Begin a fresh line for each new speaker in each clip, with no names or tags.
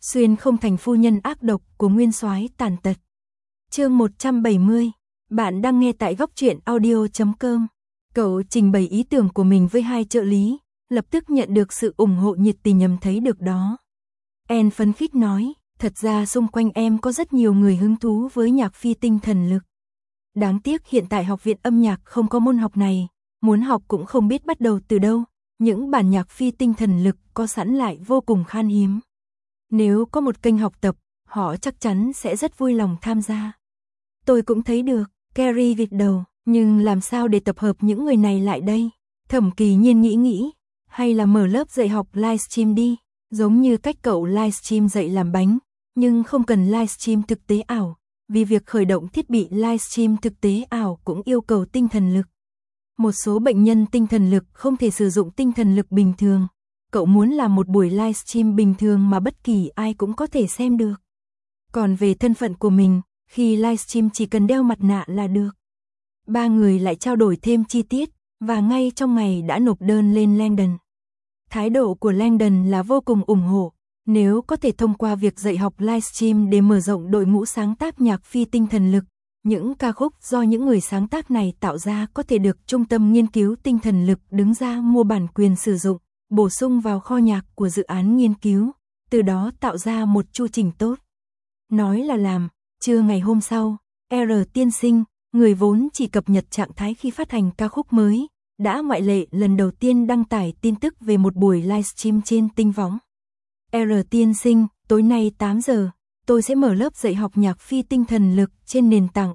Xuyên không thành phu nhân ác độc của nguyên soái tàn tật. Chương 170. Bạn đang nghe tại goctruyện.audio.com. Cậu trình bày ý tưởng của mình với hai trợ lý, lập tức nhận được sự ủng hộ nhiệt tình nhầm thấy được đó. Anne phấn khích nói, thật ra xung quanh em có rất nhiều người hứng thú với nhạc phi tinh thần lực. Đáng tiếc hiện tại học viện âm nhạc không có môn học này, muốn học cũng không biết bắt đầu từ đâu, những bản nhạc phi tinh thần lực có sẵn lại vô cùng khan hiếm. Nếu có một kênh học tập, họ chắc chắn sẽ rất vui lòng tham gia. Tôi cũng thấy được, Carrie gật đầu, nhưng làm sao để tập hợp những người này lại đây? Thẩm Kỳ Nhiên nghĩ, hay là mở lớp dạy học livestream đi, giống như cách cậu livestream dạy làm bánh, nhưng không cần livestream thực tế ảo, vì việc khởi động thiết bị livestream thực tế ảo cũng yêu cầu tinh thần lực. Một số bệnh nhân tinh thần lực không thể sử dụng tinh thần lực bình thường. Cậu muốn làm một buổi livestream bình thường mà bất kỳ ai cũng có thể xem được. Còn về thân phận của mình, khi livestream chỉ cần đeo mặt nạ là được. Ba người lại trao đổi thêm chi tiết, và ngay trong ngày đã nộp đơn lên Langdon. Thái độ của Langdon là vô cùng ủng hộ, nếu có thể thông qua việc dạy học livestream để mở rộng đội ngũ sáng tác nhạc phi tinh thần lực, những ca khúc do những người sáng tác này tạo ra có thể được Trung tâm Nghiên cứu Tinh thần lực đứng ra mua bản quyền sử dụng, bổ sung vào kho nhạc của dự án nghiên cứu, từ đó tạo ra một chu trình tốt. Nói là làm, trưa ngày hôm sau, R. Tiên Sinh, người vốn chỉ cập nhật trạng thái khi phát hành ca khúc mới, đã ngoại lệ lần đầu tiên đăng tải tin tức về một buổi livestream trên Tinh Võng. R. Tiên Sinh, tối nay 8 giờ, tôi sẽ mở lớp dạy học nhạc phi tinh thần lực trên nền tảng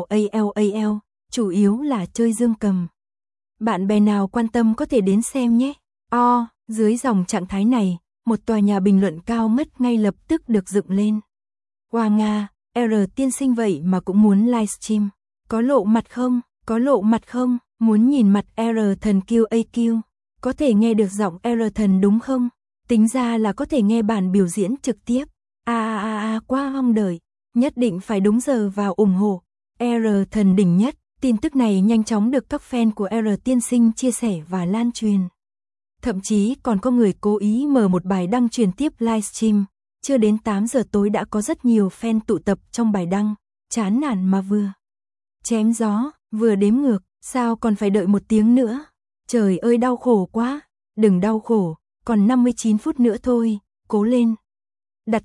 AL, chủ yếu là chơi dương cầm. Bạn bè nào quan tâm có thể đến xem nhé. Dưới dòng trạng thái này, một tòa nhà bình luận cao ngất ngay lập tức được dựng lên. Wow Nga, R. Tiên Sinh vậy mà cũng muốn livestream. Có lộ mặt không? Có lộ mặt không? Muốn nhìn mặt R. Thần QAQ. Có thể nghe được giọng R. Thần đúng không? Tính ra là có thể nghe bản biểu diễn trực tiếp. Quá mong đợi. Nhất định phải đúng giờ vào ủng hộ. R. Thần đỉnh nhất. Tin tức này nhanh chóng được các fan của R. Tiên Sinh chia sẻ và lan truyền. Thậm chí còn có người cố ý mở một bài đăng truyền tiếp livestream. Chưa đến 8 giờ tối đã có rất nhiều fan tụ tập trong bài đăng. Chán nản mà vừa chém gió, vừa đếm ngược. Sao còn phải đợi 1 tiếng nữa? Trời ơi đau khổ quá. Đừng đau khổ, còn 59 phút nữa thôi. Cố lên. Đặt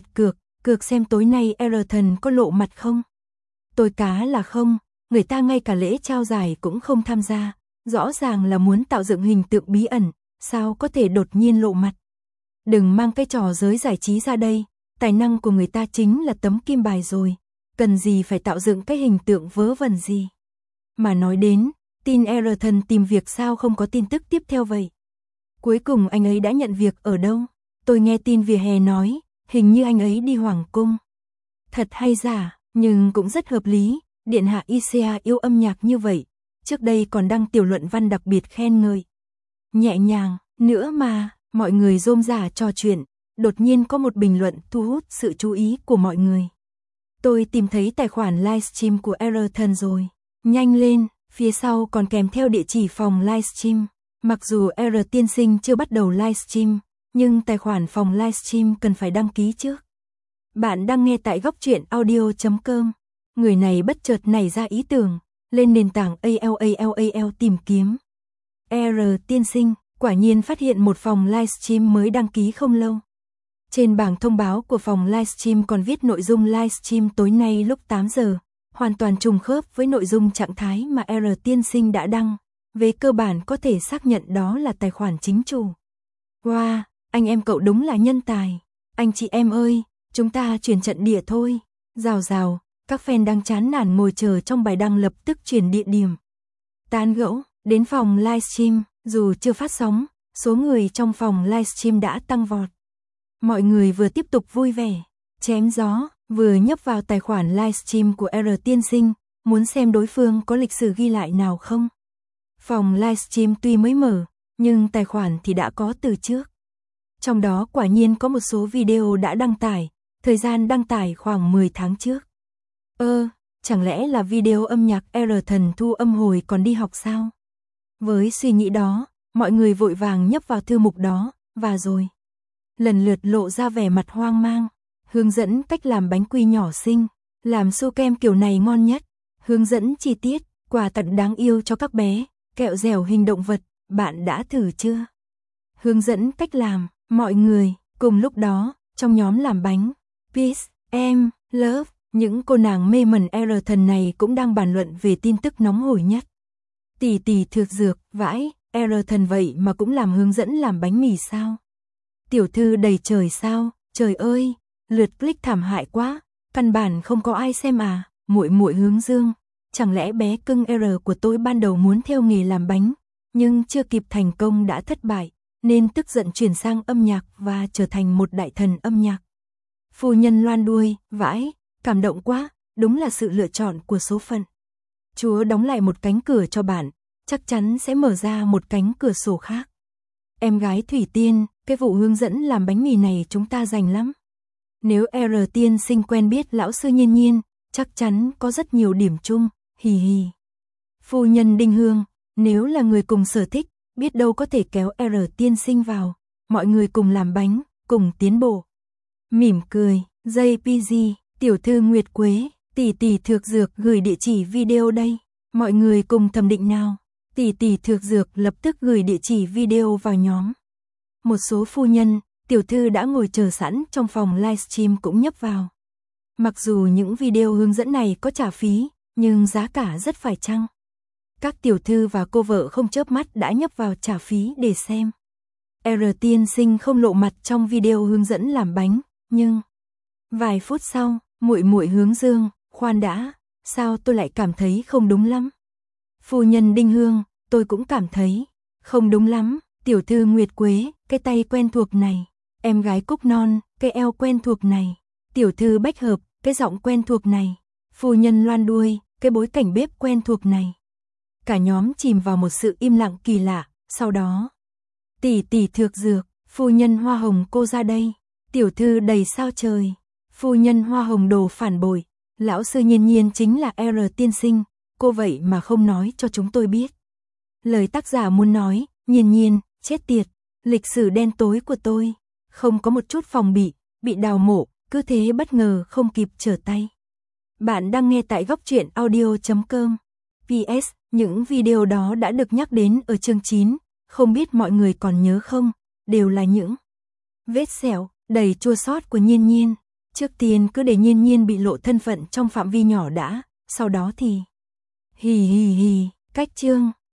cược xem tối nay R. Thần có lộ mặt không? Tôi cá là không. Người ta ngay cả lễ trao giải cũng không tham gia. Rõ ràng là muốn tạo dựng hình tượng bí ẩn. Sao có thể đột nhiên lộ mặt? Đừng mang cái trò giới giải trí ra đây. Tài năng của người ta chính là tấm kim bài rồi. Cần gì phải tạo dựng cái hình tượng vớ vẩn gì? Mà nói đến, tin R. Thần tìm việc sao không có tin tức tiếp theo vậy? Cuối cùng anh ấy đã nhận việc ở đâu? Tôi nghe tin vỉa hè nói, hình như anh ấy đi Hoàng Cung. Thật hay giả, nhưng cũng rất hợp lý, Điện hạ Isia yêu âm nhạc như vậy. Trước đây còn đăng tiểu luận văn đặc biệt khen ngợi. Nhẹ nhàng, nữa mà, mọi người rôm rả trò chuyện, đột nhiên có một bình luận thu hút sự chú ý của mọi người. Tôi tìm thấy tài khoản livestream của R. Thần rồi. Nhanh lên, phía sau còn kèm theo địa chỉ phòng livestream. Mặc dù R. Tiên Sinh chưa bắt đầu livestream, nhưng tài khoản phòng livestream cần phải đăng ký trước. Bạn đang nghe tại goctruyện.audio.com. Người này bất chợt nảy ra ý tưởng, lên nền tảng AL tìm kiếm. R. Tiên Sinh, quả nhiên phát hiện một phòng livestream mới đăng ký không lâu. Trên bảng thông báo của phòng livestream còn viết nội dung livestream tối nay lúc 8 giờ, hoàn toàn trùng khớp với nội dung trạng thái mà R. Tiên Sinh đã đăng. Về cơ bản có thể xác nhận đó là tài khoản chính chủ. Wow, anh em cậu đúng là nhân tài. Anh chị em ơi, chúng ta chuyển trận địa thôi. Rào, các fan đang chán nản ngồi chờ trong bài đăng lập tức chuyển địa điểm. Tán gẫu, đến phòng livestream, dù chưa phát sóng, số người trong phòng livestream đã tăng vọt. Mọi người vừa tiếp tục vui vẻ, chém gió, vừa nhấp vào tài khoản livestream của R. Tiên Sinh, muốn xem đối phương có lịch sử ghi lại nào không. Phòng livestream tuy mới mở, nhưng tài khoản thì đã có từ trước. Trong đó quả nhiên có một số video đã đăng tải, thời gian đăng tải khoảng 10 tháng trước. Chẳng lẽ là video âm nhạc R. Thần thu âm hồi còn đi học sao? Với suy nghĩ đó, mọi người vội vàng nhấp vào thư mục đó, và rồi. lần lượt lộ ra vẻ mặt hoang mang. Hướng dẫn cách làm bánh quy nhỏ xinh, làm su kem kiểu này ngon nhất. Hướng dẫn chi tiết, quà tặng đáng yêu cho các bé, kẹo dẻo hình động vật, bạn đã thử chưa? Hướng dẫn cách làm, mọi người, cùng lúc đó, trong nhóm làm bánh, Peace, em, Love, những cô nàng mê mẩn R thần này cũng đang bàn luận về tin tức nóng hổi nhất. Tỷ tỷ thược dược, vãi, R thần vậy mà cũng làm hướng dẫn làm bánh mì sao? Tiểu thư đầy trời sao, trời ơi, lượt click thảm hại quá, căn bản không có ai xem à, muội muội hướng dương, chẳng lẽ bé cưng R của tôi ban đầu muốn theo nghề làm bánh, nhưng chưa kịp thành công đã thất bại, nên tức giận chuyển sang âm nhạc và trở thành một đại thần âm nhạc. Phu nhân loan đuôi, vãi, cảm động quá, đúng là sự lựa chọn của số phận. Chúa đóng lại một cánh cửa cho bạn, chắc chắn sẽ mở ra một cánh cửa sổ khác. Em gái Thủy Tiên, cái vụ hướng dẫn làm bánh mì này chúng ta rành lắm. Nếu R tiên sinh quen biết lão sư Nhiên Nhiên, chắc chắn có rất nhiều điểm chung, hì hì. Phu nhân Đinh Hương, nếu là người cùng sở thích, biết đâu có thể kéo R tiên sinh vào, mọi người cùng làm bánh, cùng tiến bộ. Mỉm cười, JPG, tiểu thư Nguyệt Quế, tỷ tỷ thược dược gửi địa chỉ video đây, mọi người cùng thẩm định nào. Tỷ tỷ thược dược lập tức gửi địa chỉ video vào nhóm. Một số phu nhân, tiểu thư đã ngồi chờ sẵn trong phòng livestream cũng nhấp vào. Mặc dù những video hướng dẫn này có trả phí, nhưng giá cả rất phải chăng. Các tiểu thư và cô vợ không chớp mắt đã nhấp vào trả phí để xem. R tiên sinh không lộ mặt trong video hướng dẫn làm bánh, nhưng vài phút sau, muội muội hướng dương, khoan đã, sao tôi lại cảm thấy không đúng lắm. Phu nhân Đinh Hương, tôi cũng cảm thấy không đúng lắm. Tiểu thư Nguyệt Quế, cái tay quen thuộc này. Em gái Cúc Non, cái eo quen thuộc này. Tiểu thư Bách Hợp, cái giọng quen thuộc này. Phu nhân Loan Đuôi, cái bối cảnh bếp quen thuộc này. Cả nhóm chìm vào một sự im lặng kỳ lạ, sau đó. Tỷ tỷ thược dược, phu nhân Hoa Hồng cô ra đây. Tiểu thư đầy sao trời. Phu nhân Hoa Hồng đồ phản bội. Lão sư Nhiên Nhiên chính là R tiên sinh, cô vậy mà không nói cho chúng tôi biết. Lời tác giả muốn nói, Nhiên Nhiên, chết tiệt, lịch sử đen tối của tôi, không có một chút phòng bị đào mộ, cứ thế bất ngờ không kịp trở tay. Bạn đang nghe tại góc truyện audio.com. PS, những video đó đã được nhắc đến ở chương 9, không biết mọi người còn nhớ không, đều là những vết sẹo đầy chua xót của Nhiên Nhiên. Trước tiên cứ để Nhiên Nhiên bị lộ thân phận trong phạm vi nhỏ đã, sau đó thì hì hì hì, cách chương.